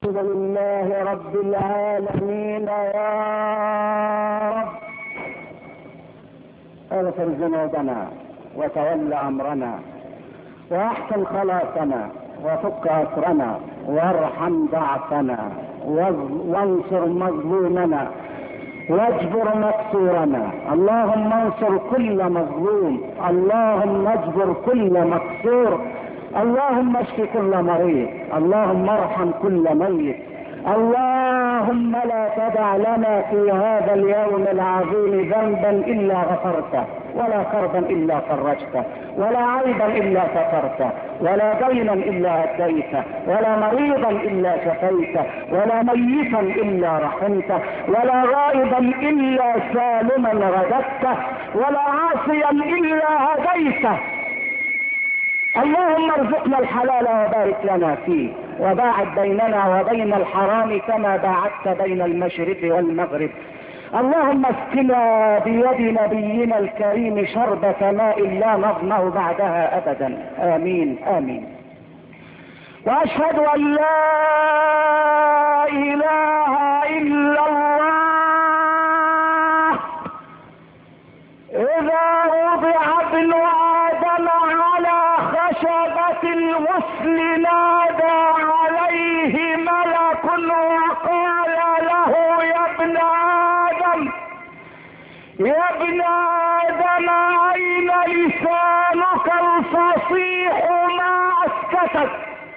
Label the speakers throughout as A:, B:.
A: الحمد لله رب العالمين يا رب. اغفر ذنوبنا وتول امرنا واحسن خلاصنا وفك اسرنا وارحم ضعفنا وانصر مظلومنا واجبر مكسورنا. اللهم انصر كل مظلوم، اللهم اجبر كل مكسور، اللهم اشف كل مريض، اللهم ارحم كل ميت. اللهم لا تدع لنا في هذا اليوم العظيم ذنبا الا غفرته، ولا كربا الا فرجته، ولا عيبا الا سترته، ولا دينا الا اديته، ولا مريضا الا شفيته، ولا ميتا الا رحمته، ولا غائبا الا سالما رددته، ولا عاصيا الا هديته. اللهم ارزقنا الحلال وبارك لنا فيه، وباعد بيننا وبين الحرام كما باعدت بين المشرق والمغرب. اللهم اسقنا بيد نبينا الكريم شربة ماء لا نظمأ بعدها ابدا، امين امين. واشهد ان لا اله الا الله. اذا وضع ابن ادم على خشبة الغسل نادى عليه ملك وقال له يا ابن آدم أين لسانك الفصيح ما أسكتك؟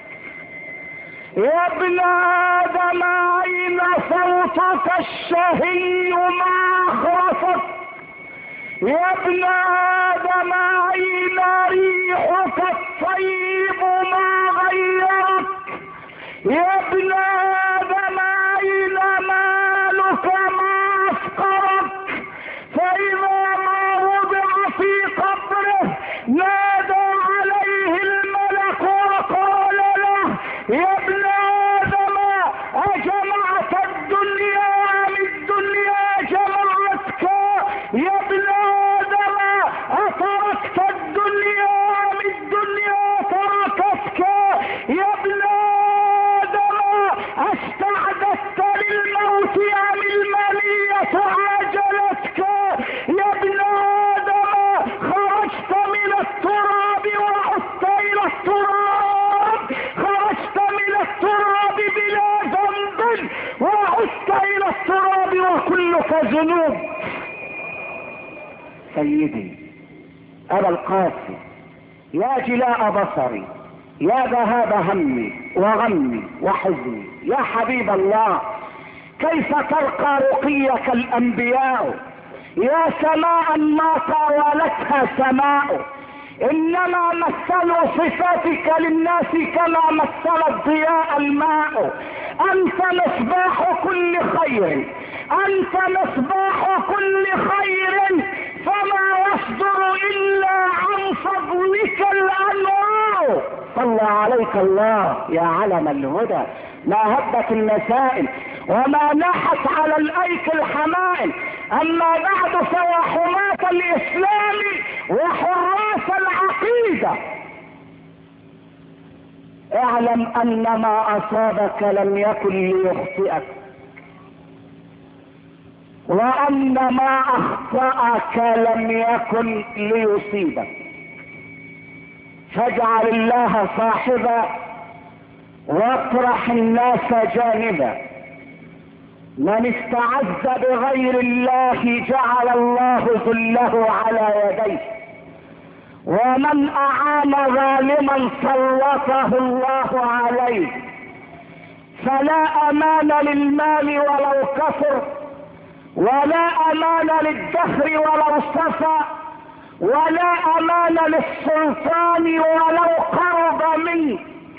A: يا ابن آدم أين صوتك الشهي ما أخرسك؟ يا ابن آدم أين ريحك الطيب ما غيرك؟ يا ابن آدم أين مالك ما أفقرك؟ فإذا ما وضع في قبره نادى عليه الملك وقال له يا ابن آدم أجمعت الدنيا أم الدنيا جمعتك؟ يا ابن آدم أتركت الدنيا أم الدنيا تركتك؟ يا ابن آدم استعددت للموت أم المنية عاجلتك؟ يا ابن آدم خرجت من التراب وعدت إلى التراب، خرجت من التراب بلا ذنب وعدت إلى التراب وكلك ذنوب. سيدي أبا القاسم، يا جلاء بصري، يا ذهاب همي وغمي وحزني، يا حبيب الله، كيف ترقى رقيك الأنبياء؟ يا سماء ما طاولتها سماء، إنما مثلوا صفاتك للناس كما مثل الضياء الماء. أنت مصباح كل خير، أنت مصباح كل خير، فما يصدر إلا عن فضلك الأنوار. صلى عليك الله يا علم الهدى، ما هبت النسائم وما ناحت على الأيك الحمائم. أما بعد فيا حماة الإسلام وحراس العقيدة، اعلم أن ما أصابك لم يكن ليخطئك، وأن ما أخطأك لم يكن ليصيبك. فاجعل الله صاحبا واطرح الناس جانبا. من استعز بغير الله جعل الله ذله على يديه، ومن أعان ظالما سلطه الله عليه. فلا أمان للمال ولو كثر، ولا أمان للدهر ولو صفى، ولا أمان للسلطان ولو قرب منه.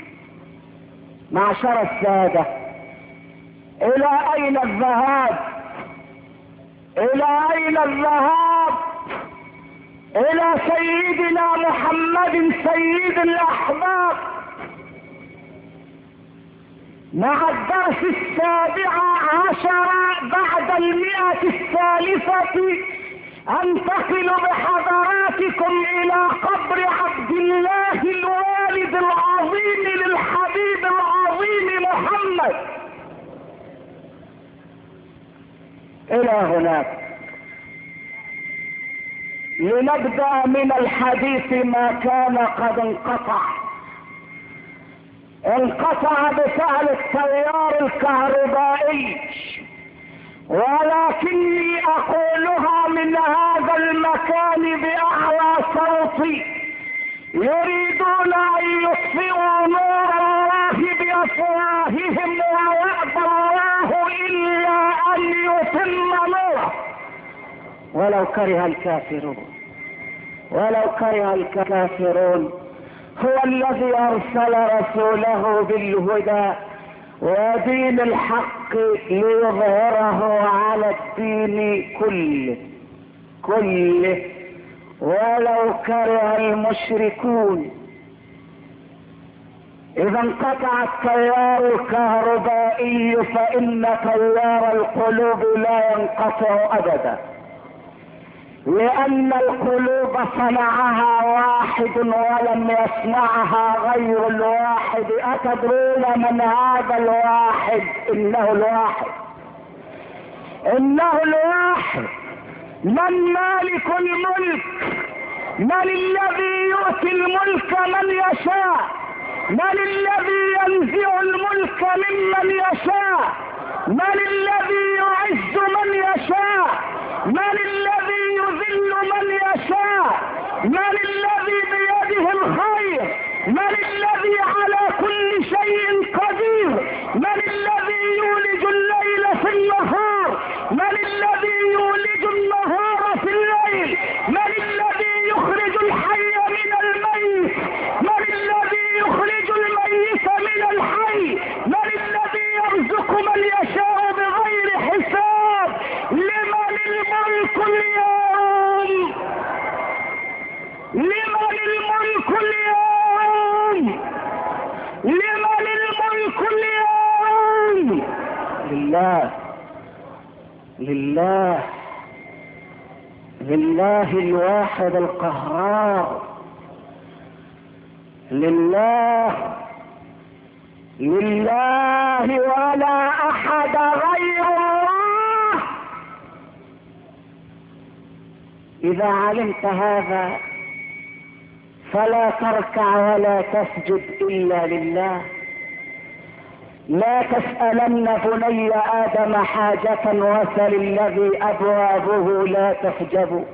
A: معشر السادة، إلى أين الذهاب؟ إلى أين الذهاب؟ إلى سيدنا محمد سيد الأحباب. مع الدرس 17 بعد 100 انتقل بحضراتكم الى قبر عبد الله الوالد العظيم للحبيب العظيم محمد الى هناك. لنبدأ من الحديث ما كان قد انقطع بفعل التيار الكهربائي، ولكني اقولها من هذا المكان باعلى صوتي. يريدون ان يطفئوا نور الله بافواههم ويأبى الله الا ان يتم نوره ولو كره الكافرون. هو الذي ارسل رسوله بالهدى ودين الحق ليظهره على الدين كله ولو كره المشركون. اذا انقطع التيار الكهربائي فان تيار القلوب لا ينقطع ابدا، لان القلوب صنعها واحد ولم يصنعها غير الواحد. اتدرون من هذا الواحد؟ انه الواحد. من مالك الملك؟ من الذي يؤتي الملك من يشاء؟ من الذي ينزع الملك ممن يشاء؟ من الذي يعز من يشاء؟ من الذي يذل من يشاء؟ من الذي بيده الخير؟ من الذي على كل شيء قدير؟ من الذي يولج الليل في النهار؟ من الذي يولج النهار في الليل؟ من الذي يخرج الحي من الميت؟ من الذي يخرج الميت من الحي؟ من الذي يرزق من يشاء بغير حساب؟ لمن الملك اليوم؟ لمن الملك اليوم؟ لمن الملك اليوم؟ لله الواحد القهار. لله ولا احد غير الله. اذا علمت هذا فلا تركع ولا تسجد الا لله. لا تسألن بني آدم حاجة وسل الذي أبوابه لا تحجب.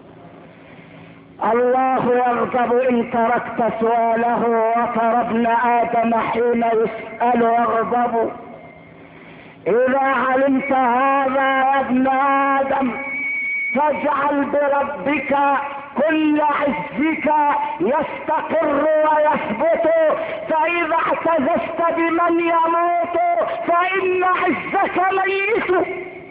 A: الله يغضب إن تركت سؤاله، وترى ابن آدم حين يسأل يغضب. إذا علمت هذا يا ابن آدم فاجعل بربك كل عزك يستقر ويثبت، فإذا اعتززت بمن يموت فإن عزك ميت.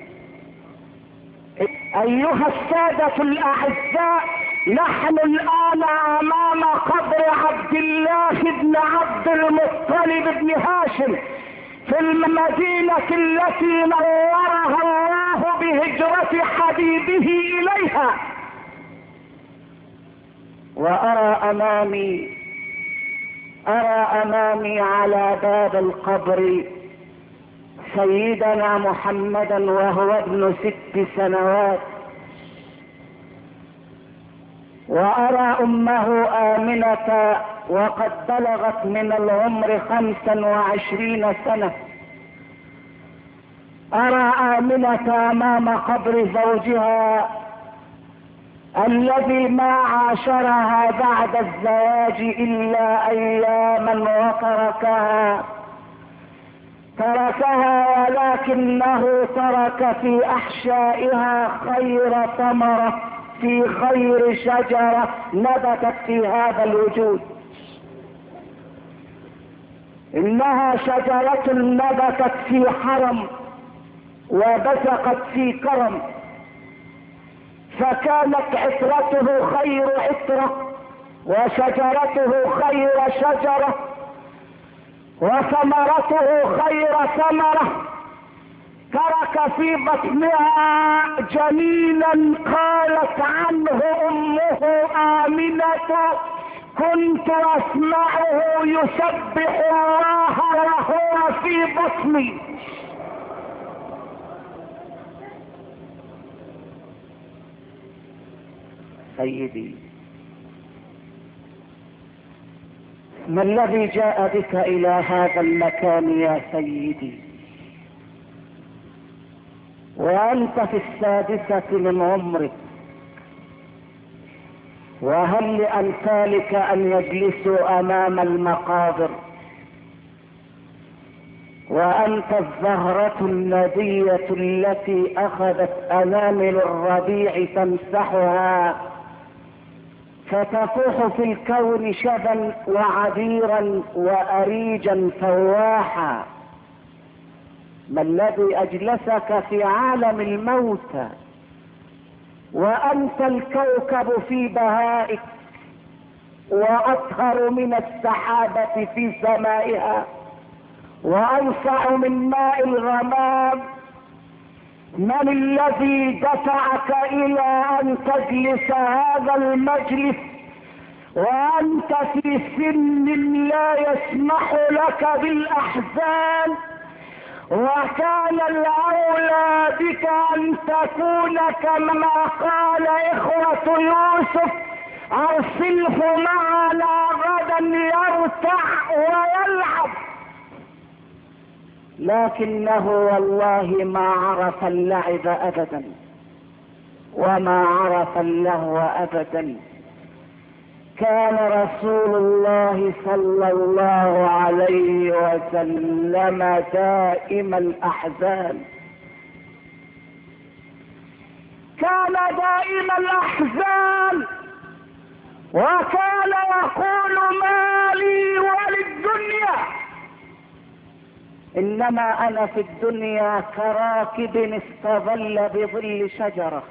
A: أيها السادة الأعزاء، نحن الآن أمام قبر عبد الله بن عبد المطلب بن هاشم في المدينة التي نورها الله بهجرة حبيبه إليها. وأرى أمامي على باب القبر سيدنا محمدا وهو ابن 6 سنوات، وأرى أمه آمنة وقد بلغت من العمر 25 سنة. أرى آمنة أمام قبر زوجها الذي ما عاشرها بعد الزواج إلا أياما وتركها، ولكنه ترك في أحشائها خير ثمرة في خير شجرة نبتت في هذا الوجود. إنها شجرة نبتت في حرم وبزقت في كرم، فكانت عطرته خير عطرة وشجرته خير شجرة وثمرته خير ثمرة. ترك في بطنها جنينا قالت عنه أمه آمنة: كنت أسمعه يسبح الله وهو في بطني. سيدي؟ ما الذي جاء بك إلى هذا المكان يا سيدي وأنت في 6 من عمرك؟ وهل لأمثالك أن يجلسوا أمام المقابر وأنت الزهرة الندية التي أخذت أنامل الربيع تمسحها فتفوح في الكون شبا وعبيرا وأريجا فواحا؟ ما الذي أجلسك في عالم الموتى وأنت الكوكب في بهائك وأطهر من السحابة في سمائها وأوسع من ماء الغمام؟ من الذي دفعك إلى أن تجلس هذا المجلس وأنت في سن لا يسمح لك بالأحزان؟ وكان الأولى بك أن تكون كما قال إخوة يوسف: أرسله معنا غدا يرتع ويلعب. لكنه والله ما عرف اللعب أبدا وما عرف اللهو أبدا. كان رسول الله صلى الله عليه وسلم دائم الأحزان، كان دائم الأحزان، وكان يقول: ما لي وللدنيا، إنما أنا في الدنيا كراكب استظل بظل شجرة.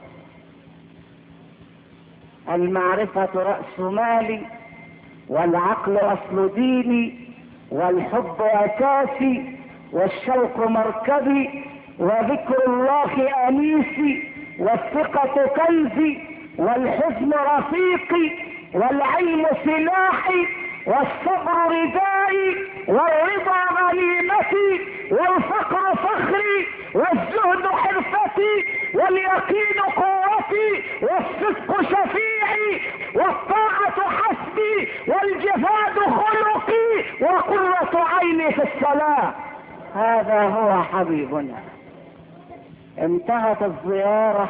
A: المعرفة رأس مالي، والعقل أصل ديني، والحب أساسي، والشوق مركبي، وذكر الله أنيسي، والثقة كنزي، والحزن رفيقي، والعلم سلاحي، والصبر ردائي، والرضا غنيمتي، والفقر فخري، والزهد حرفتي، واليقين قوتي، والصدق شفيعي، والطاعة حسبي، والجهاد خلقي، وقرة عيني في الصلاة. هذا هو حبيبنا. انتهت الزيارة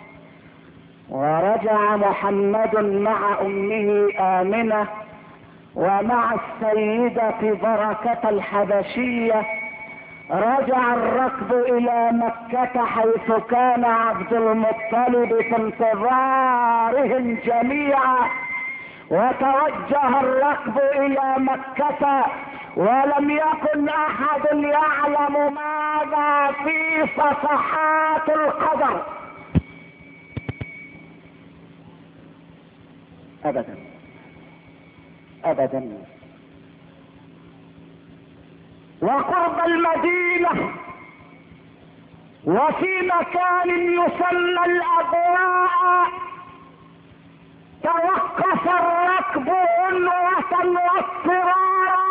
A: ورجع محمد مع أمه آمنة ومع السيدة بركة الحبشية. رجع الركب إلى مكة حيث كان عبد المطلب في انتظارهم جميعا، وتوجه الركب إلى مكة ولم يكن أحد يعلم ماذا في صفحات القدر أبدا أبدا. وقرب المدينة وفي مكان يسمى الأبواء توقف الركب عنوة واضطرارا.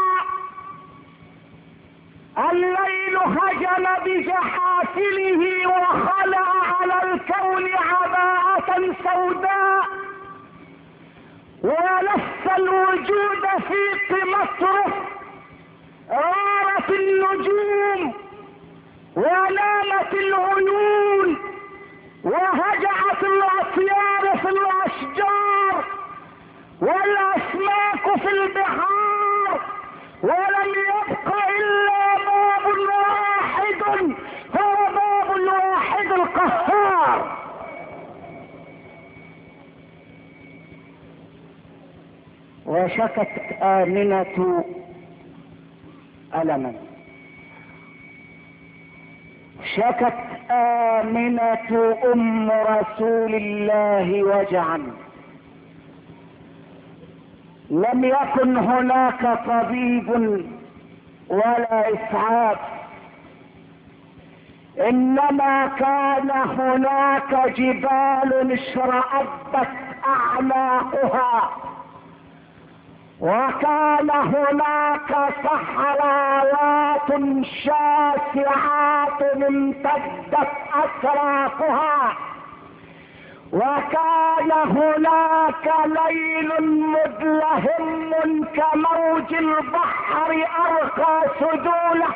A: الليل هجم بجحافله وخلع على الكون عباءة سوداء، ولف الوجود في مصرف. غارت النجوم ونامت العيون وهجعت الأطيار في الأشجار والأسماك في البحار، ولم يبق إلا باب واحد، هو باب الواحد القهار. وشكت آمنة ألما، شكت آمنة أم رسول الله وجعا. لم يكن هناك طبيب ولا إسعاف، إنما كان هناك جبال اشرأبت أعناقها، وكان هناك صحراوات شاسعات امتدت أطرافها، وكان هناك ليل مدلهم كموج البحر أرقى سدوله،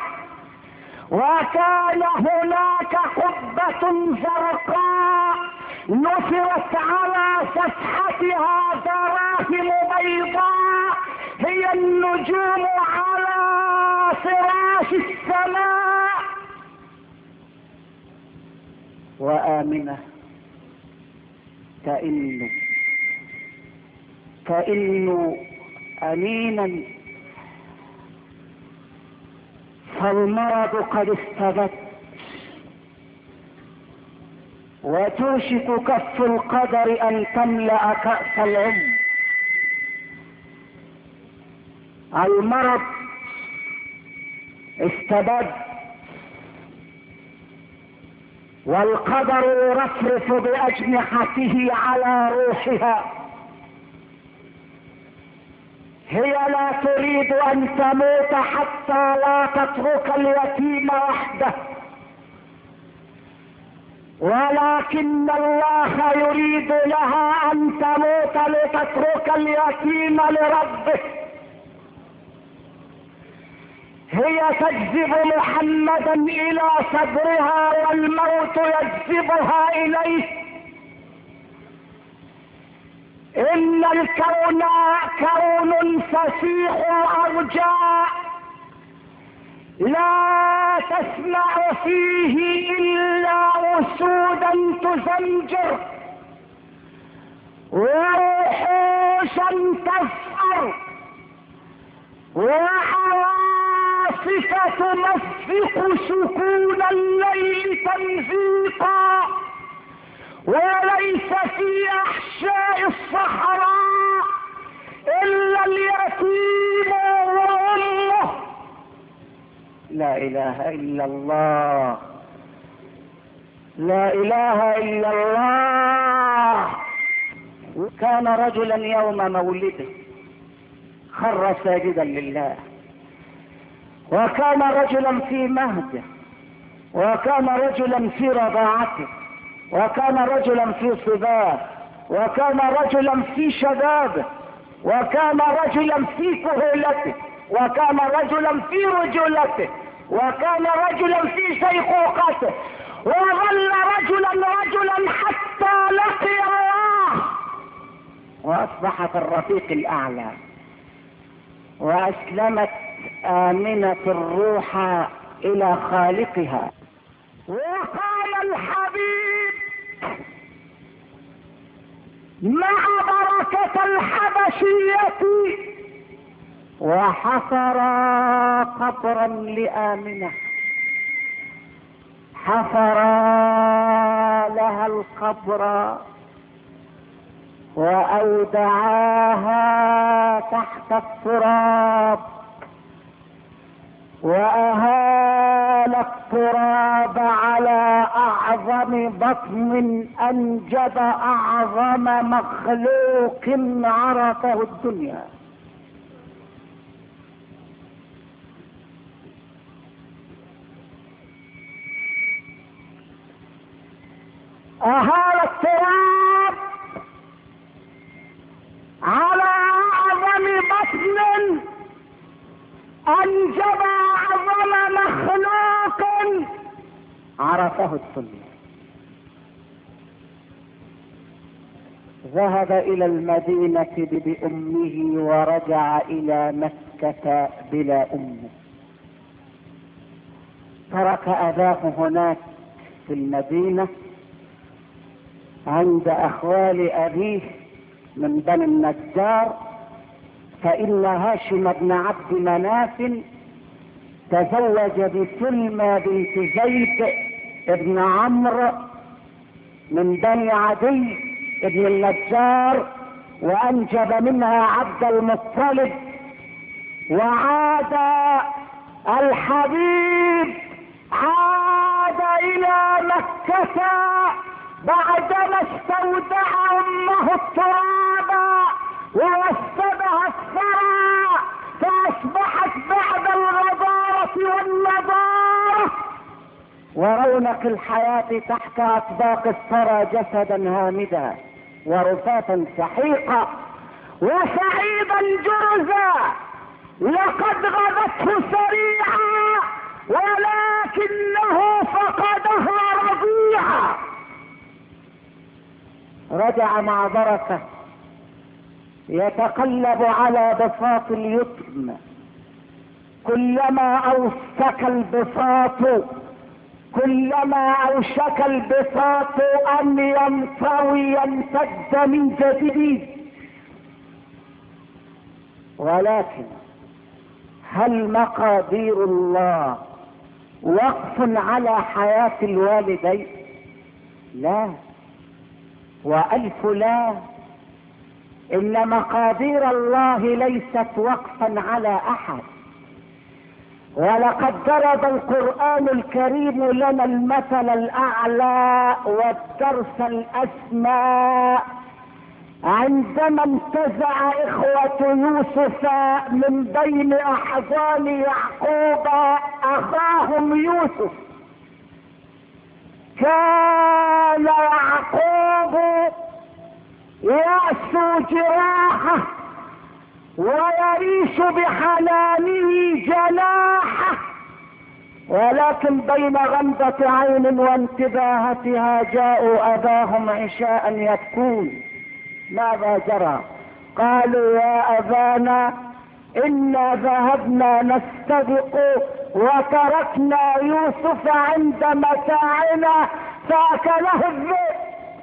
A: وكان هناك قبة زرقاء نثرت على سفحتها دراهم بيضاء هي النجوم على فراش السماء. وآمنة كأنه أمينا، فالمرض قد استبد، وتوشك كف القدر أن تملأ كأس العمر. المرض استبد، والقدر يرفرف بأجنحته على روحها. هي لا تريد أن تموت حتى لا تترك اليتيم وحده، ولكن الله يريد لها أن تموت لتترك اليتيم لربه. هي تجذب محمدا إلى صدرها والموت يجذبها إليه. إن الكون كون فسيح أرجاء لا تسمع فيه إلا أسودا تزمجر ووحوشا تزفر وعواصف تمزق سكون الليل تمزيقا، وليس في أحشاء الصحراء إلا اليتيم وأمه. لا إله إلا الله، لا إله إلا الله. كان رجلا يوم مولده خر ساجدا لله، وكان رجلا في مهده، وكان رجلا في رضاعته، وكان رجلا في صباه، وكان رجلا في شبابه، وكان رجلا في كهولته، وكان رجلا في رجولته، وكان رجلا في شيخوخته، وظل رجلا حتى لقي الله واصبح في الرفيق الاعلى، واسلمت آمنة الروح الى خالقها. وقال الحبيب مع بركة الحبشية وحفر قبرا لآمنة، حفر لها القبر وأودعاها تحت التراب، وأهال التراب على أعظم بطن أنجب أعظم مخلوق عرفه الدنيا. أهال التراب على أعظم بطن أنجب أعظم مخلوق عرفه الدنيا. ذهب إلى المدينة بأمه ورجع إلى مكة بلا أمه، ترك أباه هناك في المدينة عند أخوال أبيه من بني النجار، فإن هاشم بن عبد مناف تزوج بسلمى بنت زيد بن عمرو من بني عدي بن النجار، وأنجب منها عبد المطلب. وعاد الحبيب عاد إلى مكة بعدما استودع أمه التراب ووسدها الثرى، فأصبحت بعد الغبارة والنضارة ورونق الحياة تحت أطباق الثرى جسدا هامدا ورفاتا سحيقا وسعيدا جرزا لقد غدته سريعا ولكنه فقدها رضيعا. رجع مع بركة يتقلب على بساط اليتم، كلما اوشك البساط ان ينطوي يمتد من جديد. ولكن هل مقادير الله وقف على حياة الوالدين؟ لا والف لا. ان مقادير الله ليست وقفا على احد. ولقد ضرب القرآن الكريم لنا المثل الاعلى والدرس الاسمى عندما انتزع اخوة يوسف من بين احضان يعقوب اخاهم يوسف. كان يعقوب يأسو جراحه ويعيش بحنانه جناحه، ولكن بين غمضة عين وانتباهتها جاءوا اباهم عشاء يبكون. ماذا جرى؟ قالوا يا ابانا انا ذهبنا نستبق وتركنا يوسف عند متاعنا فاكله الذئب.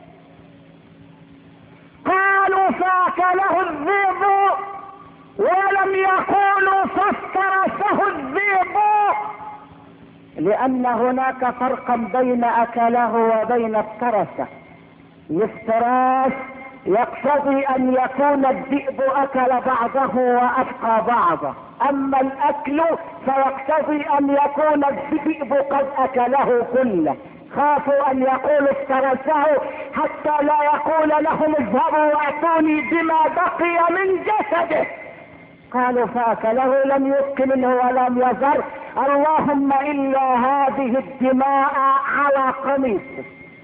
A: قالوا فاكله الذئب ولم يقولوا فافترسه الذئب، لان هناك فرقا بين اكله وبين افترسه. الافتراس يقتضي ان يكون الذئب اكل بعضه وابقى بعضه، اما الاكل فيقتضي ان يكون الذئب قد اكله كله. خافوا ان يقولوا افترسه حتى لا يقول لهم اذهبوا واتوني بما بقي من جسده. قالوا فاكله لم يبق منه ولم يذر اللهم الا هذه الدماء على قميصه.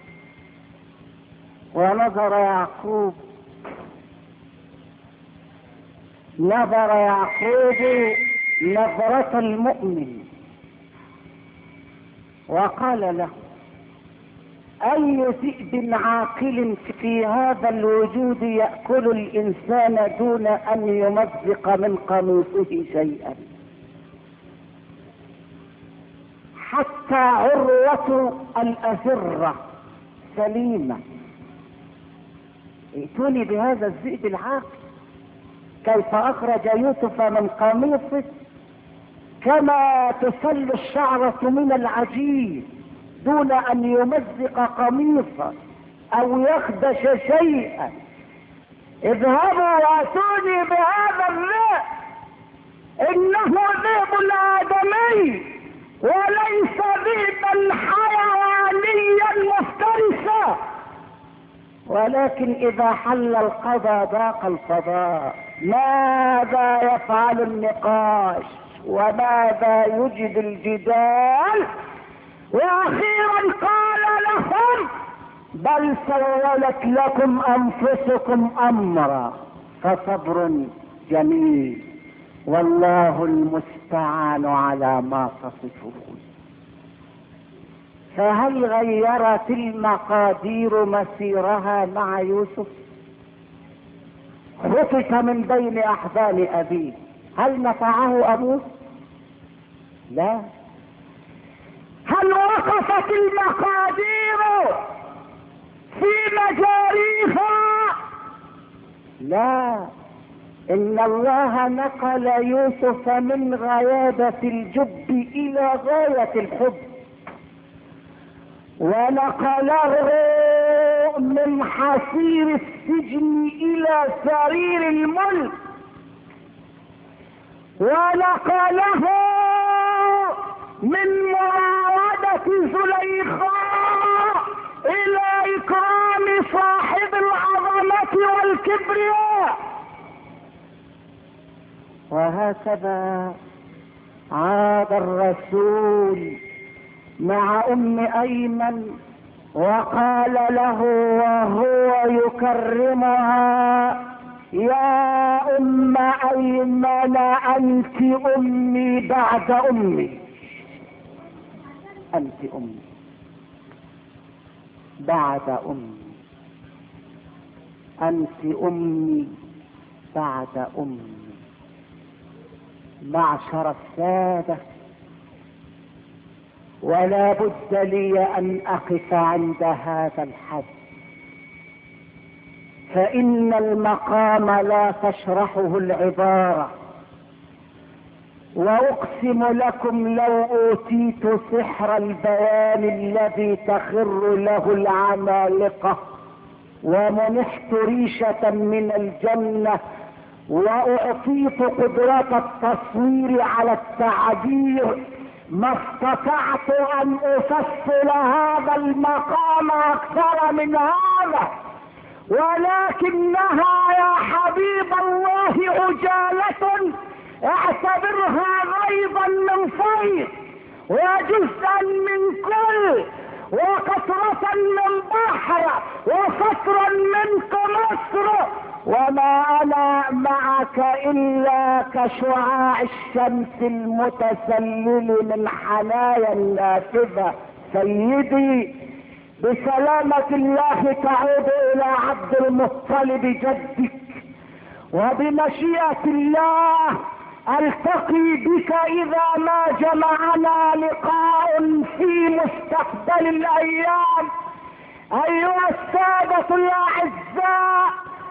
A: ونظر يعقوب نظرة المؤمن وقال له اي ذئب عاقل في هذا الوجود يأكل الانسان دون ان يمزق من قميصه شيئا؟ حتى عروة الأزرة سليمة. ائتوني بهذا الذئب العاقل كيف اخرج يوسف من قميصه كما تسل الشعرة من العجين دون ان يمزق قميصا او يخدش شيئا. اذهبوا واتوني بهذا الذئب انه ذئب آدمي وليس ذئبا حيوانيا مفترسا. ولكن اذا حل القضاء ضاق الفضاء. ماذا يفعل النقاش وماذا يجد الجدال؟ واخيرا قال لهم بل سولت لكم انفسكم امرا فصبر جميل والله المستعان على ما تصفون. فهل غيرت المقادير مسيرها مع يوسف؟ خطف من بين احضان ابيه، هل نفعه ابوه؟ لا. هل وقفت المقادير في مجاريها؟ لا. ان الله نقل يوسف من غيابة الجب الى غاية الحب، ونقله من حصير السجن الى سرير الملك، ونقله من مراودة زليخاء الى اكرام صاحب العظمة والكبرياء. وهكذا عاد الرسول مع ام ايمن وقال له وهو يكرمها: يا ام ايمن انت امي بعد امي، انت امي بعد امي، انت امي بعد امي. معشر السادة، ولا بد لي ان اقف عند هذا الحد، فان المقام لا تشرحه العبارة. واقسم لكم لو اوتيت سحر البيان الذي تخر له العمالقة، ومنحت ريشة من الجنة، واعطيت قدرة التصوير على التعبير، ما استطعت ان افصل هذا المقام اكثر من هذا. ولكنها يا حبيب الله عجالة، اعتبرها غيظا من فيض، وجزءا من كل، وقطرة من بحر، وسطرا منك مصر. وما انا معك الا كشعاع الشمس المتسلل من حنايا النافذة. سيدي بسلامة الله تعود الى عبد المطلب جدك، وبمشيئة الله التقي بك اذا ما جمعنا لقاء في مستقبل الايام. ايها السادة الاعزاء،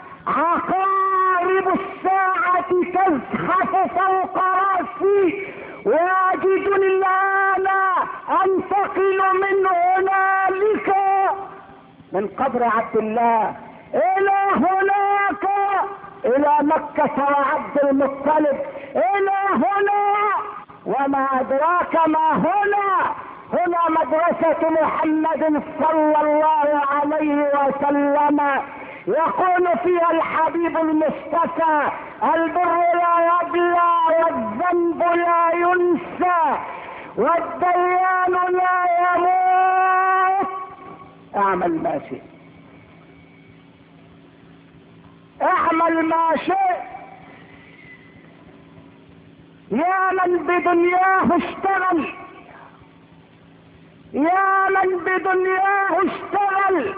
A: عقارب الساعة تزحف فوق راسي، واجدني الان انتقل من هنالك، من قبر عبد الله، الى هناك، الى مكة وعبد المطلب، الى هنا. وما ادراك ما هنا؟ هنا مدرسة محمد صلى الله عليه وسلم، يقول فيها الحبيب المصطفى: البر لا يبلى، والذنب لا ينسى، والديان لا يموت. اعمل ما شئت، اعمل ما شئت. يا من بدنياه اشتغل، يا من بدنياه اشتغل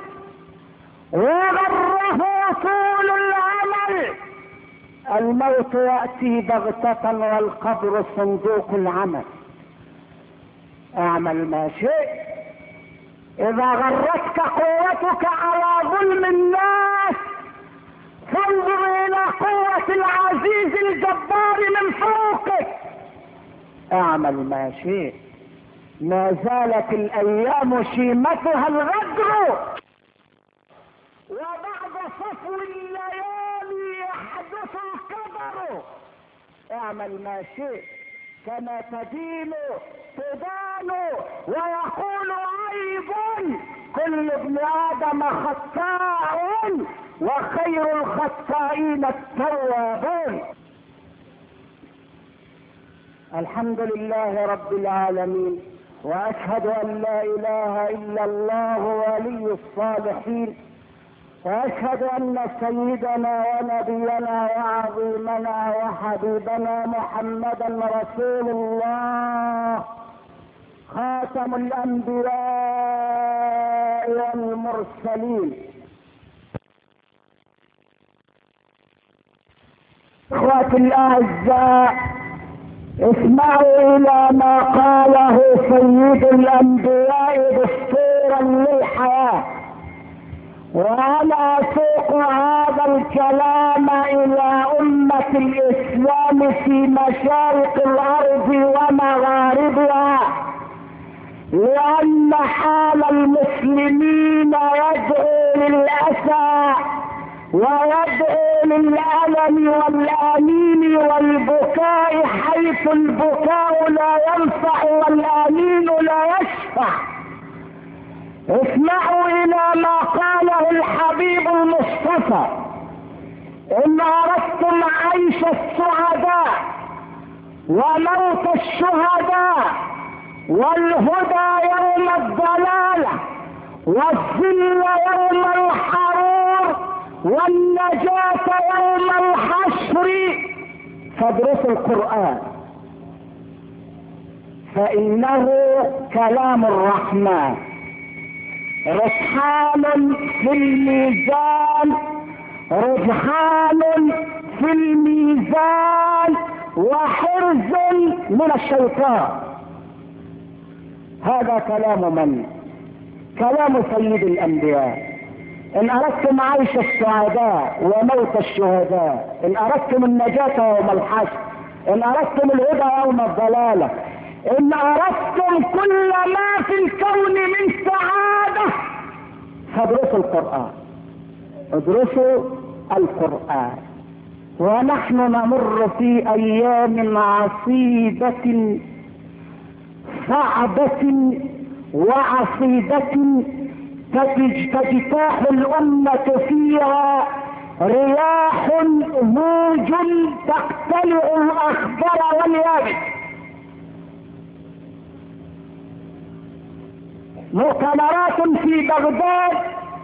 A: وغره طول العمل. الموت يأتي بغتة والقبر صندوق العمل. اعمل ما شئت. اذا غرتك قوتك على ظلم الناس، فانظر الى قوة العزيز الجبار من فوقك. اعمل ما شئت. ما زالت الايام شيمتها الغدر، وبعد صفو الليالي يحدث الكبر. اعمل ما شئت. كما تدين تدان، ويقول ايضا: كل ابن ادم خطاء، وخير الخطائين التوابون. الحمد لله رب العالمين، واشهد ان لا اله الا الله ولي الصالحين، واشهد ان سيدنا ونبينا وعظيمنا وحبيبنا محمدا رسول الله، خاتم الانبياء والمرسلين. اخواتي الاعزاء، اسمعوا الى ما قاله سيد الانبياء دستورا للحياة، وانا اسوق هذا الكلام الى امة الاسلام في مشارق الارض ومغاربها، لان حال المسلمين يدعو للاسى، ويدعو للألم والآنين والبكاء، حيث البكاء لا ينفع والآنين لا يشفع. اسمعوا إلى ما قاله الحبيب المصطفى: إن أردتم عيش السعداء وموت الشهداء والهدى يوم الضلالة، والذل يوم الحرور، والنجاة يوم الحشر. فادرسوا القرآن فإنه كلام الرحمن، رجحان في الميزان، رجحان في الميزان، وحرز من الشيطان. هذا كلام من؟ كلام سيد الأنبياء. إن أردتم عيش السعداء وموت الشهداء، إن أردتم النجاة يوم الحشر، إن أردتم الهدى يوم الضلالة، إن أردتم كل ما في الكون من سعادة، فادرسوا القرآن، ادرسوا القرآن. ونحن نمر في أيام عصيبة صعبة وعصيبة، تجتاح الأمة فيها رياح موج تقتلع الأخضر واليابس. مؤتمرات في بغداد،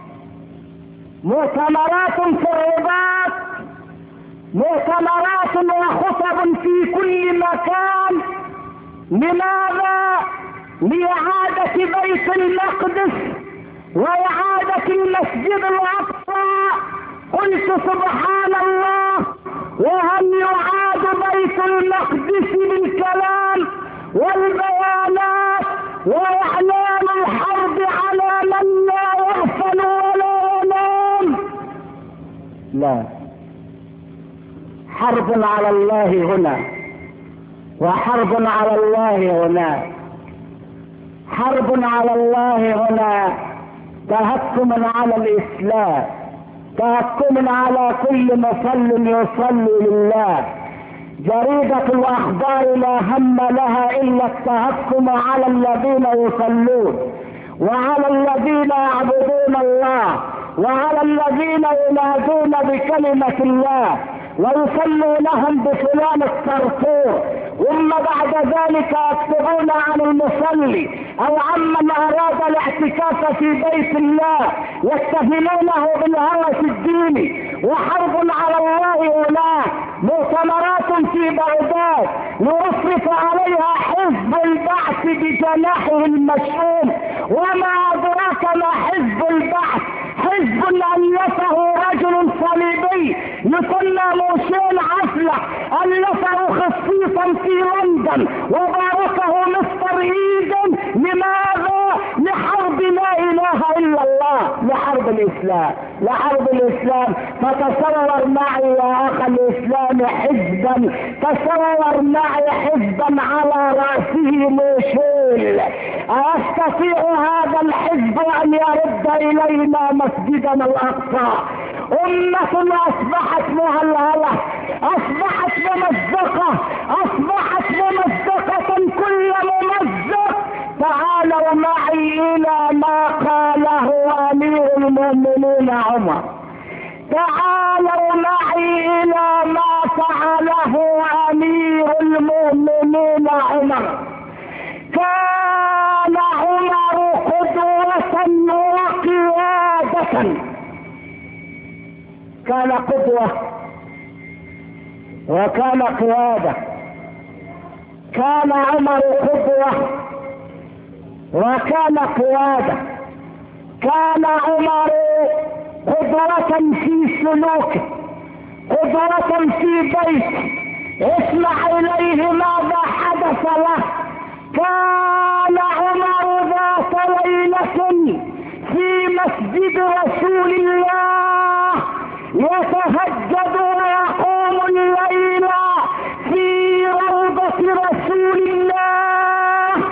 A: مؤتمرات في الرباط، مؤتمرات وخطب في كل مكان. لماذا؟ لإعادة بيت المقدس وإعادة المسجد الأقصى. قلت سبحان الله، وهل يعاد بيت المقدس بالكلام والبيانات وإعلان الحرب على من لا يغفل ولا ينام؟ لا، حرب على الله هنا وحرب على الله هناك. حرب على الله هنا تهكم على الإسلام، تهكم على كل مصل يصلي لله. جريدة الأخبار لا هم لها إلا التهكم على الذين يصلون، وعلى الذين يعبدون الله، وعلى الذين ينادون بكلمة الله ويصلونهم بفلان الطرطور، ثم بعد ذلك يكتبون عن المصلي او عمن اراد الاعتكاف في بيت الله، يتهمونه بالهوس الديني. وحرب على الله هناك. مؤتمرات في بغداد ليصرف عليها حزب البعث بجناحه المشؤوم. وما ادراك ما حزب البعث؟ حزب ألفه رجل صليبي يسمى موشين عفلة، ألفه خصيصا في لندن وباركه مستر إيدن. لماذا؟ لحرب لا إله إلا الله، لحرب الإسلام، لحرب الإسلام. فتصور معي يا أخ الإسلام حزبا، تصور معي حزبا على رأسه موشين. أستطيع هذا الحزب أن يرد إلينا مسجدنا الأقصى؟ أمة أصبحت مهلهلة، أصبحت ممزقة، أصبحت ممزقة كل ممزق. تعالوا معي إلى ما قاله أمير المؤمنين عمر، تعالوا معي إلى ما فعله أمير المؤمنين عمر. كان عمر قدوة وقيادة، كان قدوة وكان قيادة. كان عمر قدوة وكان قيادة. كان عمر قدوة في سلوكه، قدوة في بيته. اسمع إليه ماذا حدث له. كان عمر ذات ليلة في مسجد رسول الله يتهجد ويقوم الليل في روضة رسول الله.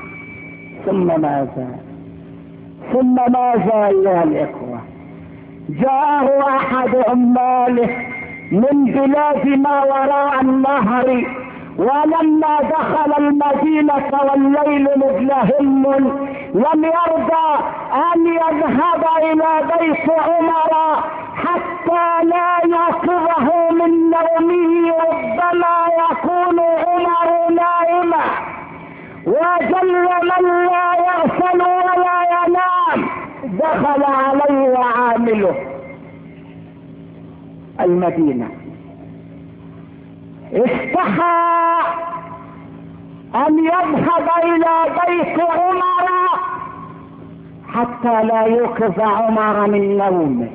A: ثم ماذا أيها الإخوة؟ جاءه أحد عماله من بلاد ما وراء النهر، ولما دخل المدينة والليل مظلم لم يرضى أن يذهب إلى بيت عمر حتى لا يوقظه من نومه، ربما يكون عمر نائما. وجل من لا يغفل ولا ينام دخل عليه عامله المدينة، استحى ان يذهب الى بيت عمر حتى لا يوقظ عمر من نومه،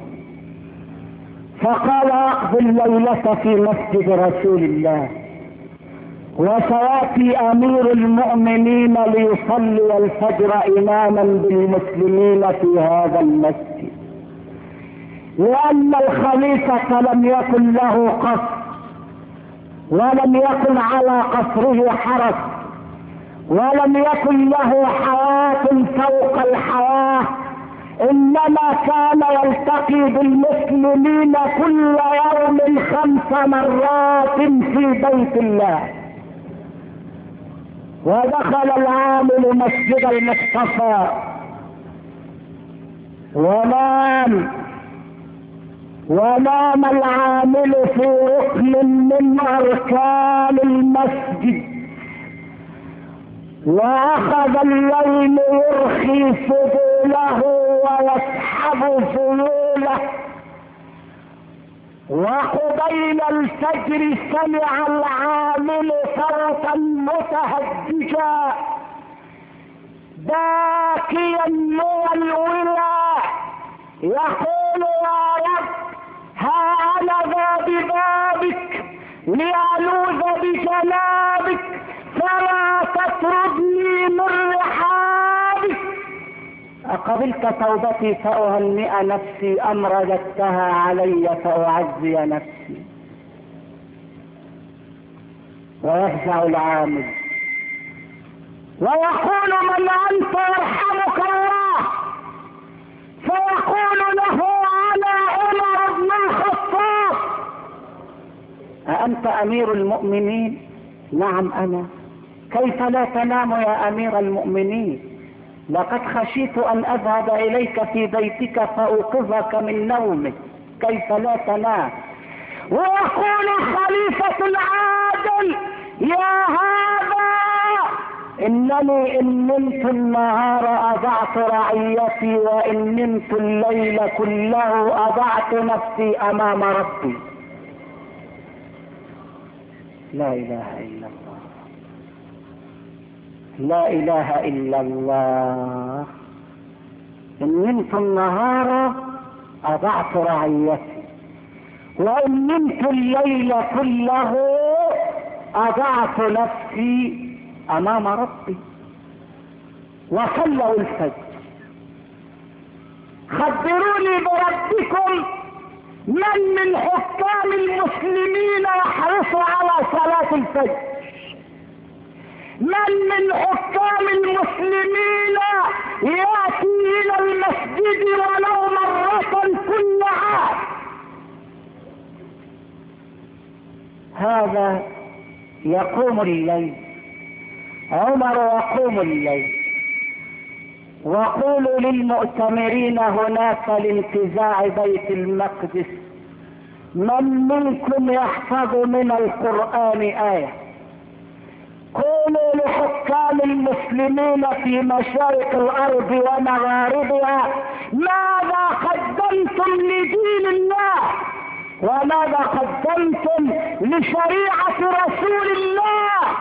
A: فقال اقضي الليلة في مسجد رسول الله، وسياتي امير المؤمنين ليصلي الفجر اماما بالمسلمين في هذا المسجد، لان الخليفة لم يكن له قصر، ولم يكن على قصره حرس، ولم يكن له حياة فوق الحياة، انما كان يلتقي بالمسلمين كل يوم 5 مرات في بيت الله. ودخل العامل مسجد المصطفى ونام العامل في ركن من اركان المسجد، واخذ الليل يرخي فضوله ويسحب فيوله، وقبيل الفجر سمع العامل صوتا متهججا باكيا مولولا يقول يا رب ها انا ذا ببابك لألوذ بجنابك فلا تطردني من رحابك، أقبلت توبتي فأهنئ نفسي أم رددتها علي فأعزي نفسي. ويفزع العامل ويقول من أنت يرحمك الله، فيقول له أنا عمر بن الخطاب. أأنت أمير المؤمنين؟ نعم أنا. كيف لا تنام يا أمير المؤمنين؟ لقد خشيت أن أذهب إليك في بيتك فأوقظك من نومك، كيف لا تنام؟ ويقول خليفة العادل يا هذا إنني إن نمت النهار أضعت رعيتي، وإن نمت الليل كله أضعت نفسي أمام ربي. لا إله إلا الله، لا إله إلا الله. إن نمت النهار أضعت رعيتي، وإن نمت الليل كله أضعت نفسي أمام ربي. وصلوا الفجر. خبروني بربكم، من حكام المسلمين يحرص على صلاة الفجر؟ من حكام المسلمين يأتي إلى المسجد ولو مرة كل عام؟ هذا يقوم الليل، عمر يقوم الليل. وقولوا للمؤتمرين هناك لانتزاع بيت المقدس من منكم يحفظ من القرآن آية. قولوا لحكام المسلمين في مشارق الأرض ومغاربها ماذا قدمتم لدين الله، وماذا قدمتم لشريعة رسول الله.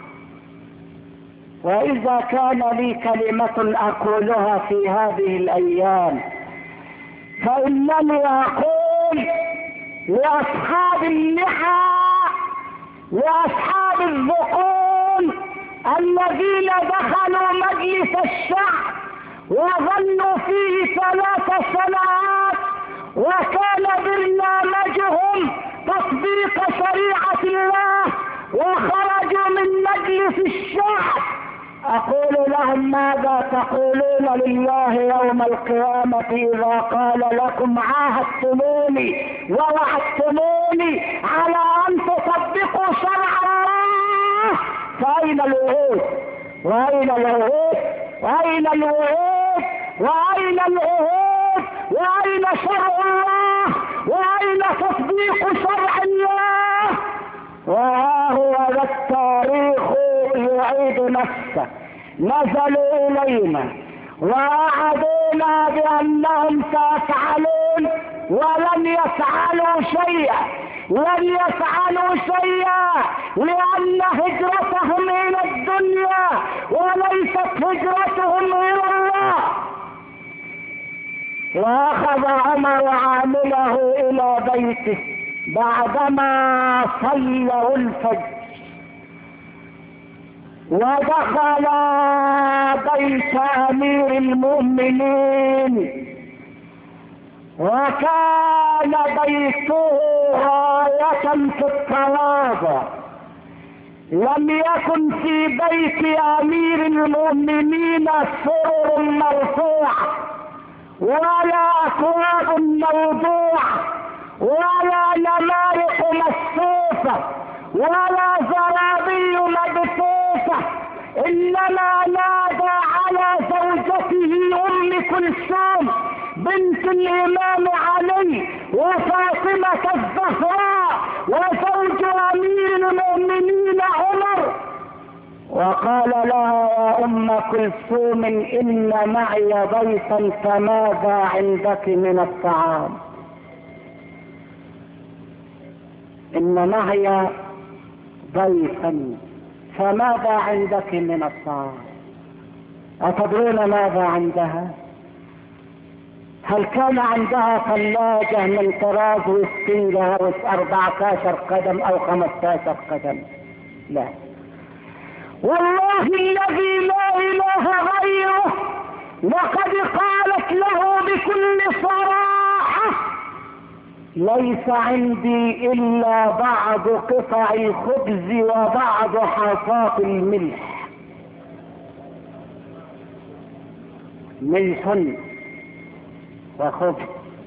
A: وإذا كان لي كلمة أقولها في هذه الأيام فإنني أقول لأصحاب اللحى وأصحاب الذقون الذين دخلوا مجلس الشعب وظلوا فيه 3 سنوات، وكان برنامجهم تطبيق شريعة الله، وخرجوا من مجلس الشعب. أقول لهم ماذا تقولون لله يوم القيامة إذا قال لكم عاهدتموني ووعدتموني على أن تطبقوا شرع الله، فأين الوعود؟ وأين الوعود؟ وأين الوعود؟ وأين الوعود؟ وأين شرع الله؟ وأين تطبيق شرع الله؟ وها هو ذا التاريخ يعيد نفسه. نزلوا إلينا ووعدونا بأنهم سيفعلون ولن يفعلوا شيئا، لن يفعلوا شيئا، لأن هجرتهم إلى الدنيا وليست هجرتهم إلى الله. وأخذ عمر عامله إلى بيته بعدما صلوا الفجر، ودخل بيت أمير المؤمنين، وكان بيته غاية في التواضع. لم يكن في بيت أمير المؤمنين سرر مرفوعة ولا أكواب موضوعة ولا نمارق مصفوفة ولا زرابي مبثوثة، إنما نادى على زوجته أم كلثوم بنت الإمام علي وفاطمة الزهراء وزوج أمير المؤمنين عمر، وقال لها: يا أم كلثوم، إن معي ضيفا، فماذا عندك من الطعام؟ إن معي ضيفا، فماذا عندك من الطعام؟ أتدرون ماذا عندها؟ هل كان عندها ثلاجة من طراز وستين 14 قدم أو 15 قدم؟ لا، والله الذي لا إله غيره لقد قالت له بكل صراحة: ليس عندي إلا بعض قطع الخبز وبعض حصاة الملح. ملح وخبز،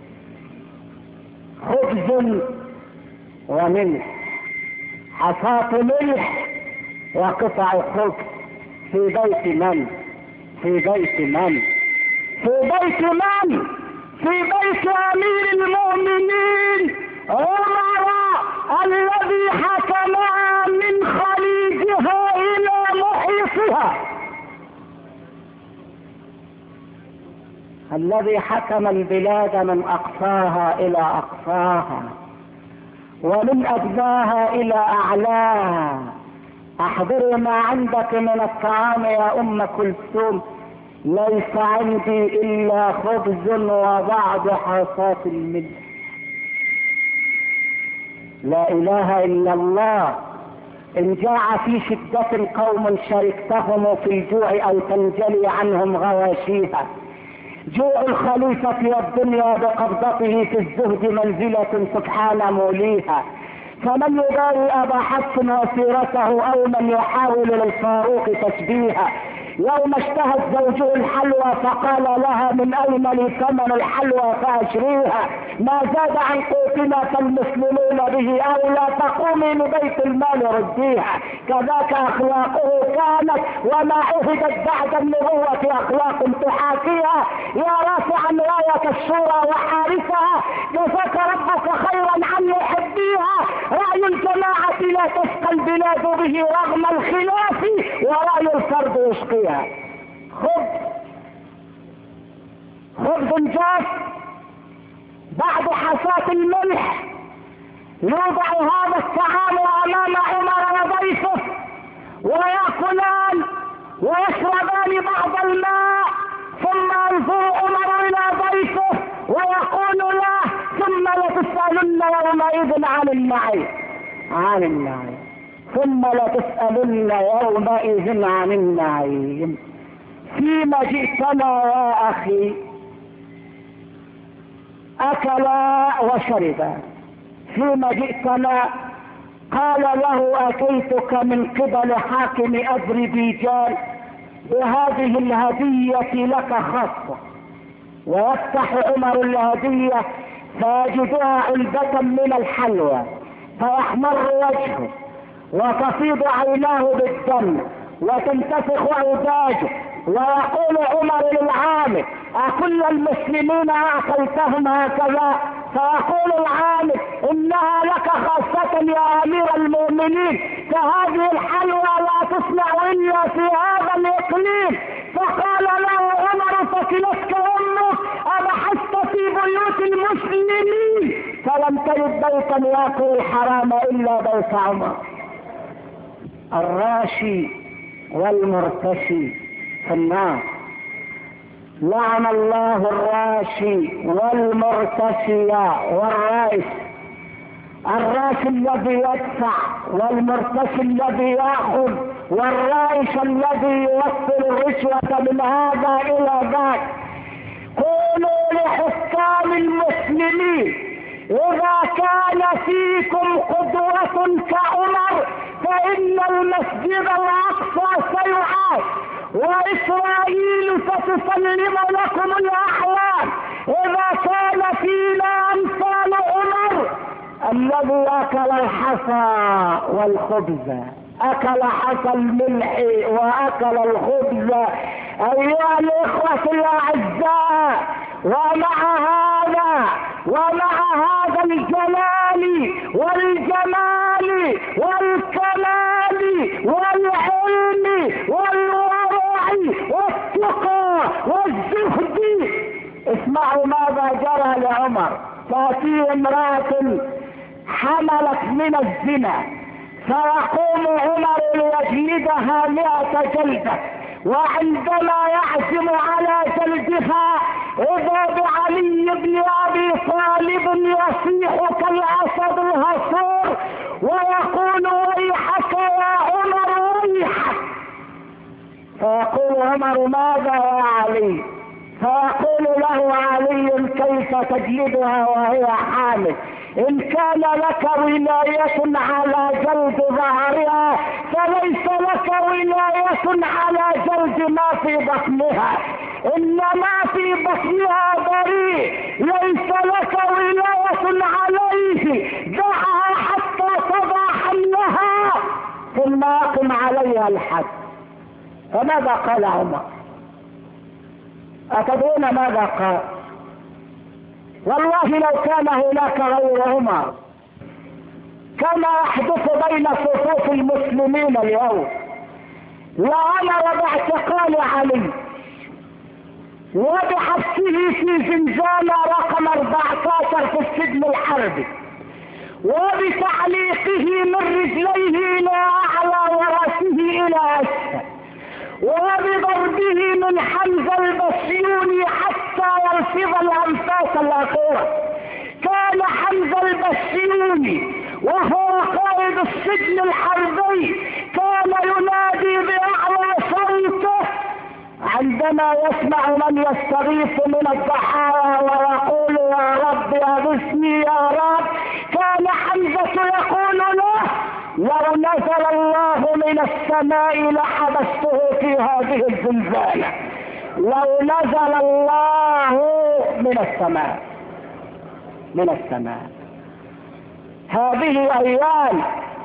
A: خبز وملح، حصاة ملح وقطع خبز. في بيت من؟ في بيت من؟ في بيت من؟ في بيت أمير المؤمنين عمر الذي حكمها من خليجها إلى محيطها، الذي حكم البلاد من أقصاها إلى أقصاها ومن أدناها إلى أعلاها. أحضري ما عندك من الطعام يا أم كلثوم. ليس عندي إلا خبز وبعض حصاة الملح. لا إله إلا الله. إن جاع في شدة قوم شركتهم في الجوع أو تنجلي عنهم غواشيها. جوع الخليفة والدنيا بقبضته في الزهد منزلة سبحان موليها. فمن يباري أبا حفص وسيرته أو من يحاول للفاروق تشبيها. يوم اشتهت زوجه الحلوى فقال لها: من أين لي ثمن الحلوى فأشريها؟ ما زاد عن قوتنا فالمسلمون به أولى، تقومي لبيت المال رديها. كذاك أخلاقه كانت وما عهدت بعد النبوة أخلاق تحاكيها. يا رافعا راية الشورى وحارسها، جزاك ربك خيرا عن محبيها. رأي الجماعة لا تسقى البلاد به رغم الخلاف، ورأي الفرد يشقيها. خبز جاف بعد حصاة الملح. يوضع هذا الطعام امام عمر وضيفه ويأكلان ويشربان بعض الماء، ثم ينظر عمر الى ضيفه ويقول له: ثم لتسألن يومئذ عن النعيم. عن النعيم، ثم لتسألن يومئذ عن النعيم. فيما جئتنا يا أخي؟ أكلا وشربا. فيما جئتنا؟ قال له: أتيتك من قبل حاكم أذربيجان بهذه الهدية لك خاصة. ويفتح عمر الهدية فيجدها علبة من الحلوى، فيحمر وجهه وتفيض عيناه بالدم وتنتفخ أوداجه، ويقول عمر للعامل: أكل المسلمين أكلتهم هكذا؟ فيقول العامل: إنها لك خاصة يا أمير المؤمنين، فهذه الحلوى لا تصنع الا في هذا الاقليم. فقال له عمر ثكلتك امك ابحثت في بيوت المسلمين فلم تجد بيتا ياكل الحرام الا بيت عمر. الراشي والمرتشي في النار. لعن الله الراشي والمرتشي والرائش. الراشي الذي يدفع والمرتشي الذي ياخذ والرائش الذي يوصل الرشوة من هذا الى ذاك. قولوا لحكام المسلمين اذا كان فيكم قدوة كعمر فان المسجد الاقصى سيعاد واسرائيل ستسلم لكم الاحلام. اذا كان فينا امثال عمر الذي اكل الحصى والخبز، اكل حصى الملح واكل الخبز. ايها الاخوة الاعزاء، ومع هذا الجلال والجمال والكمال والعلم والورع والتقى والزهد، اسمعوا ماذا جرى لعمر. تأتي امرأة حملت من الزنا فيقوم عمر ليجلدها 100 جلدة، وعندما يعزم على جلدها اذا بعلي بن ابي طالب يصيح كالاسد الهصور ويقول ويحك يا عمر ويحك. فيقول عمر ماذا يا علي؟ فيقول له علي كيف تجلدها وهي حامل؟ ان كان لك ولاية على جلد ظهرها فليس لك ولاية على جلد ما في بطنها، ان ما في بطنها بريء ليس لك ولاية عليه، دعها حتى تضع حملها ثم اقم عليها الحد. فماذا قال عمر؟ أتدرون ماذا قال؟ والله لو كان هناك غير عمر كما يحدث بين صفوف المسلمين اليوم لأمر باعتقال علي وبحبسه في زنزانة رقم 14 في السجن الحربي وبتعليقه من رجليه إلى أعلى ورأسه إلى أسفل وبضربه من حمزة البسيوني حتى يلفظ الأنفاس الأخيرة. كان حمزة البسيوني وهو قائد السجن الحربي كان ينادي بأعلى صوته عندما يسمع من يستغيث من الضحايا ويقول يا رب أغثني يا رب. كان حمزة يقول له لو نزل الله من السماء لحبسته في هذه الزنزانة. لو نزل الله من السماء هذه ايام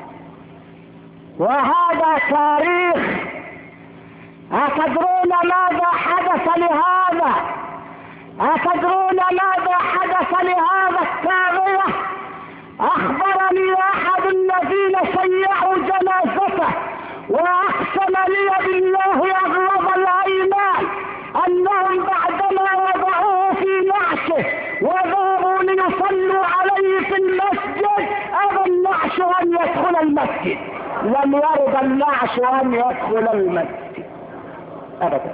A: وهذا تاريخ. أتدرون ماذا حدث لهذا؟ أتدرون ماذا حدث لهذا الطاغية؟ أخبرني أحد الذين شيعوا جنازته وأقسم لي بالله أغلظ الأيمان أنهم بعدما وضعوه في نعشه وذهبوا ليصلوا عليه في المسجد أبى النعش أن يدخل المسجد. لم يرضى النعش أن يدخل المسجد أبدا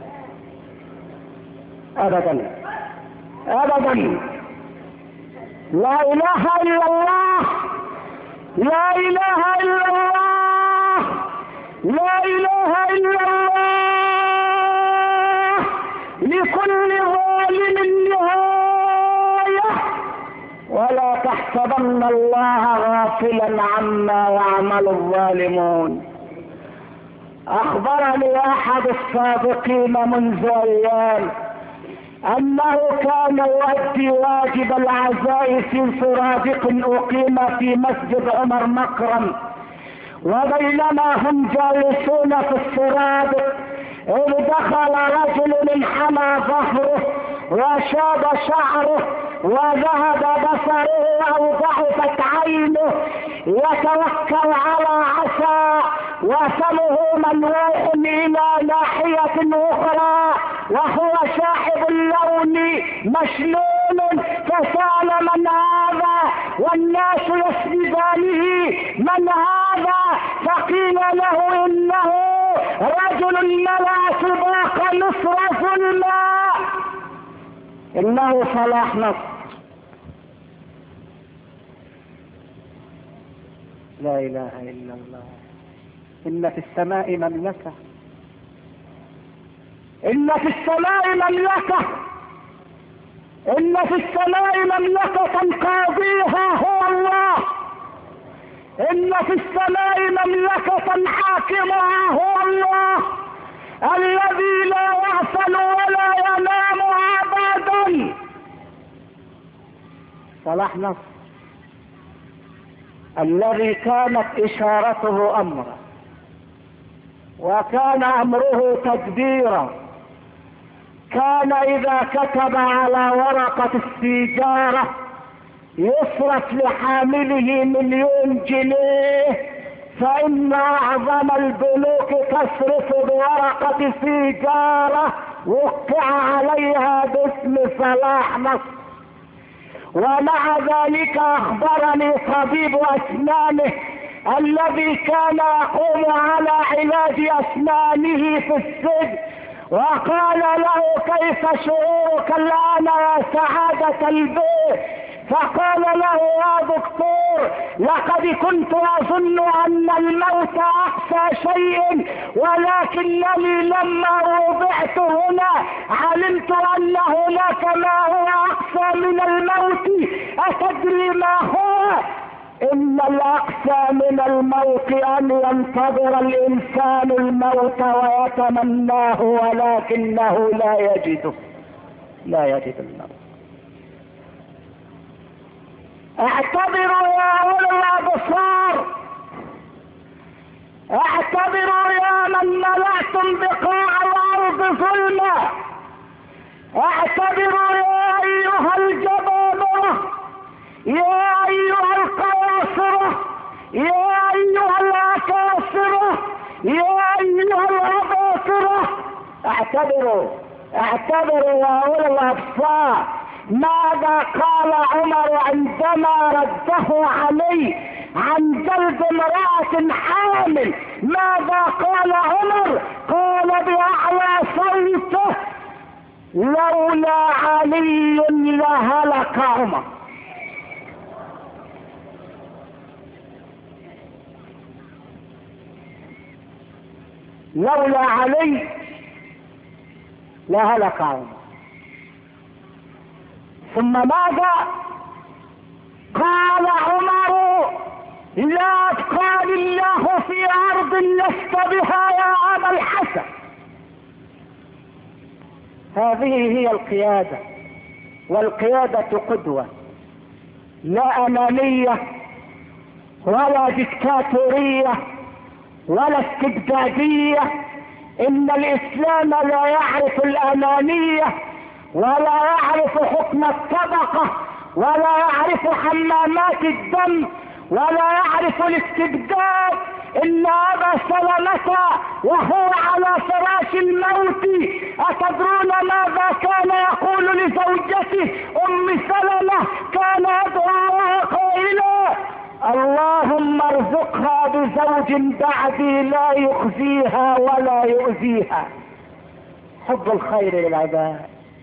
A: أبدا أبدا. لا إله إلا الله، لا إله إلا الله، لا إله إلا الله. لكل ظالم نهاية ولا تحسبن الله غافلا عما يعمل الظالمون. أخبرني أحد السابقين منذ أيام أنه كان يؤدي واجب العزاء في سرادق أقيم في مسجد عمر مكرم، وبينما هم جالسون في السرادق إذ دخل رجل انحنى ظهره وشاب شعره وذهب بصره او ضعفت عينه، يتوكل على عصا وفمه ملوح الى ناحية اخرى وهو شاحب اللون مشلول، فسأل من هذا والناس يسجدانه من هذا؟ فقيل له انه رجل ملا سباق مصر ظلما، انه صلاح نصر. لا اله الا الله. ان في السماء مملكة، ان في السماء مملكة، ان في السماء مملكة قاضيها هو الله، ان في السماء مملكة حاكمها هو الله الذي لا يغفل ولا ينام ابدا. صلاح نصر الذي كانت اشارته امرا وكان امره تدبيرا، كان اذا كتب على ورقة السيجارة يصرف لحامله 1,000,000 جنيه، فان اعظم البنوك تصرف بورقة سيجارة وقع عليها باسم صلاح نصر. ومع ذلك اخبرني طبيب اسنانه الذي كان يقوم على علاج اسنانه في السجن، وقال له كيف شعورك الان يا سعادة البيت؟ فقال له يا دكتور لقد كنت اظن ان الموت اقسى شيء، ولكنني لما وضعت هنا علمت ان هناك ما هو اقسى من الموت. اتدري ما هو؟ ان الاقسى من الموت ان ينتظر الانسان الموت ويتمناه ولكنه لا يجده، لا يجد الموت. اعتبروا يا اولي الابصار، اعتبروا يا من ملأتم بقاع الارض ظلما، اعتبروا يا ايها الجبابرة، يا ايها القواصرة، يا ايها الاكاسرة، يا ايها الاباطرة، اعتبروا، اعتبروا يا اولي الابصار. ماذا قال عمر عندما رده علي عن جلد امرأة حامل؟ ماذا قال عمر؟ قال بأعلى صوته لولا علي لهلك عمر. لولا علي لهلك عمر. ثم ماذا قال عمر؟ لا ابقى الله في ارض لست بها يا ابا الحسن. هذه هي القيادة، والقيادة قدوة، لا انانية ولا ديكتاتورية ولا استبدادية. ان الاسلام لا يعرف الانانية ولا يعرف حكم الطبقة ولا يعرف حمامات الدم ولا يعرف الاستبداد. ان ابا سلمة وهو على فراش الموت اتدرون ماذا كان يقول لزوجته ام سلمة؟ كان يدعو قائلا اللهم ارزقها بزوج بعدي لا يخزيها ولا يؤذيها. حب الخير للعباد.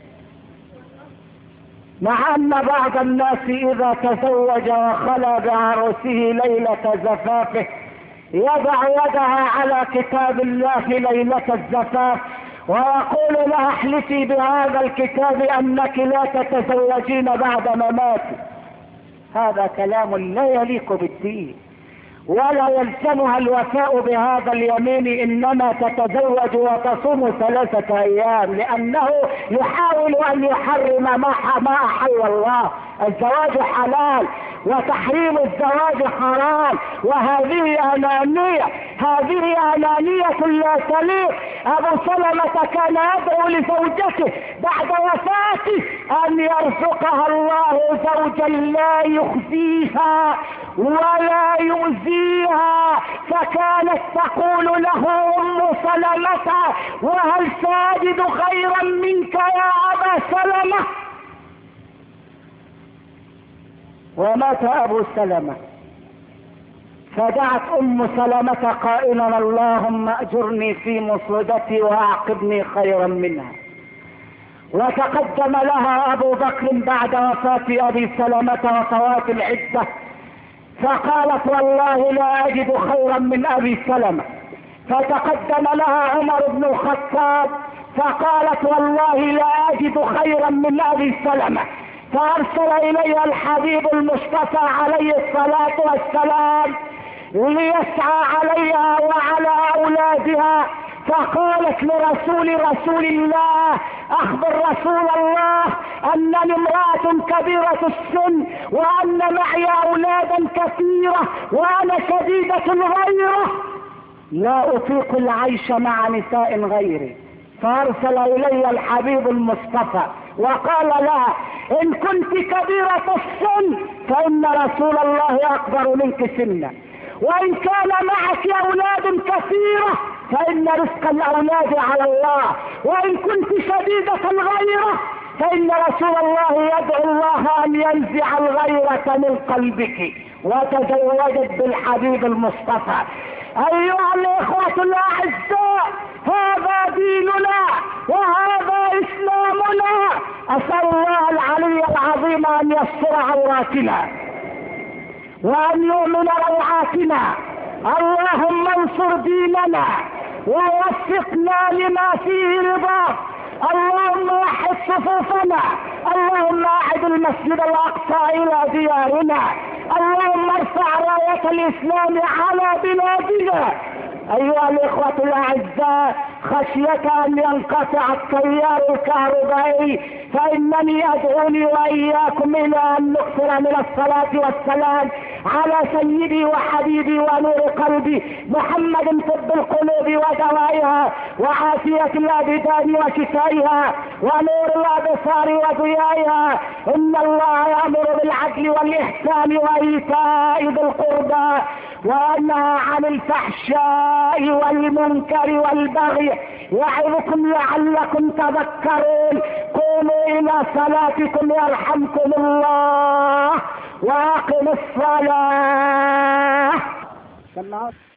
A: مع ان بعض الناس اذا تزوج وخلى بعروسه ليلة زفافه يضع يدها على كتاب الله ليلة الزفاف ويقول لها احلفي بهذا الكتاب انك لا تتزوجين بعد مماتي. هذا كلام لا يليق بالدين ولا يلزمها الوفاء بهذا اليمين، انما تتزوج وتصوم 3 ايام لانه يحاول ان يحرم ما احل الله. الزواج حلال وتحريم الزواج حرام، وهذه أنانية، هذه أنانية لا تليق. أبو سلمة كان يدعو لزوجته بعد وفاته أن يرزقها الله زوجا لا يخزيها ولا يؤذيها، فكانت تقول له أم سلمة: وهل ساجد خيرا منك يا أبا سلمة؟ ومات أبو سلمة، فدعت أم سلمة قائلا: اللهم أجرني في مصيبتي وأعقبني خيرا منها. وتقدم لها أبو بكر بعد وفاة أبي سلمة وفوات العدة، فقالت: والله لا أجد خيرا من أبي سلمة. فتقدم لها عمر بن الخطاب فقالت: والله لا أجد خيرا من أبي سلمة. فأرسل إليها الحبيب المصطفى عليه الصلاة والسلام ليسعى عليها وعلى أولادها، فقالت لرسول الله: أخبر رسول الله أنني امرأة كبيرة السن وأن معي أولادا كثيرة وأنا شديدة الغيرة، لا أطيق العيش مع نساء غيري. فأرسل إلي الحبيب المصطفى وقال لها: إن كنت كبيرة السن فإن رسول الله أكبر منك سنا، وإن كان معك أولاد كثيرة فإن رزق الأولاد على الله، وإن كنت شديدة الغيرة فإن رسول الله يدعو الله أن ينزع الغيرة من قلبك. وتزوجت بالحبيب المصطفى. أيها الإخوة الأعزاء، هذا ديننا وهذا إسلامنا. أسأل الله العلي العظيم أن يستر عوراتنا وأن يؤمن روعاتنا. اللهم انصر ديننا ووفقنا لما فيه رضاك. اللهم وحد صفوفنا، اللهم أعد المسجد الأقصى إلى ديارنا، اللهم ارفع راية الإسلام على بلادنا. أيها الإخوة الأعزاء، خشية أن ينقطع التيار الكهربائي فإنني أدعوني وإياكم إلى أن نكثر من الصلاة والسلام على سيدي وحبيبي ونور قلبي محمد، طب القلوب ودوائها وعافية الأبدان وشفائها ونور الأبصار وضيائها. إن الله يأمر بالعدل والإحسان وإيتاء ذي القربى وينهى عن الفحشاء والمنكر والبغي يعظكم لعلكم تذكرون. قوموا إلى صلاتكم يرحمكم الله وأقم الصلاة.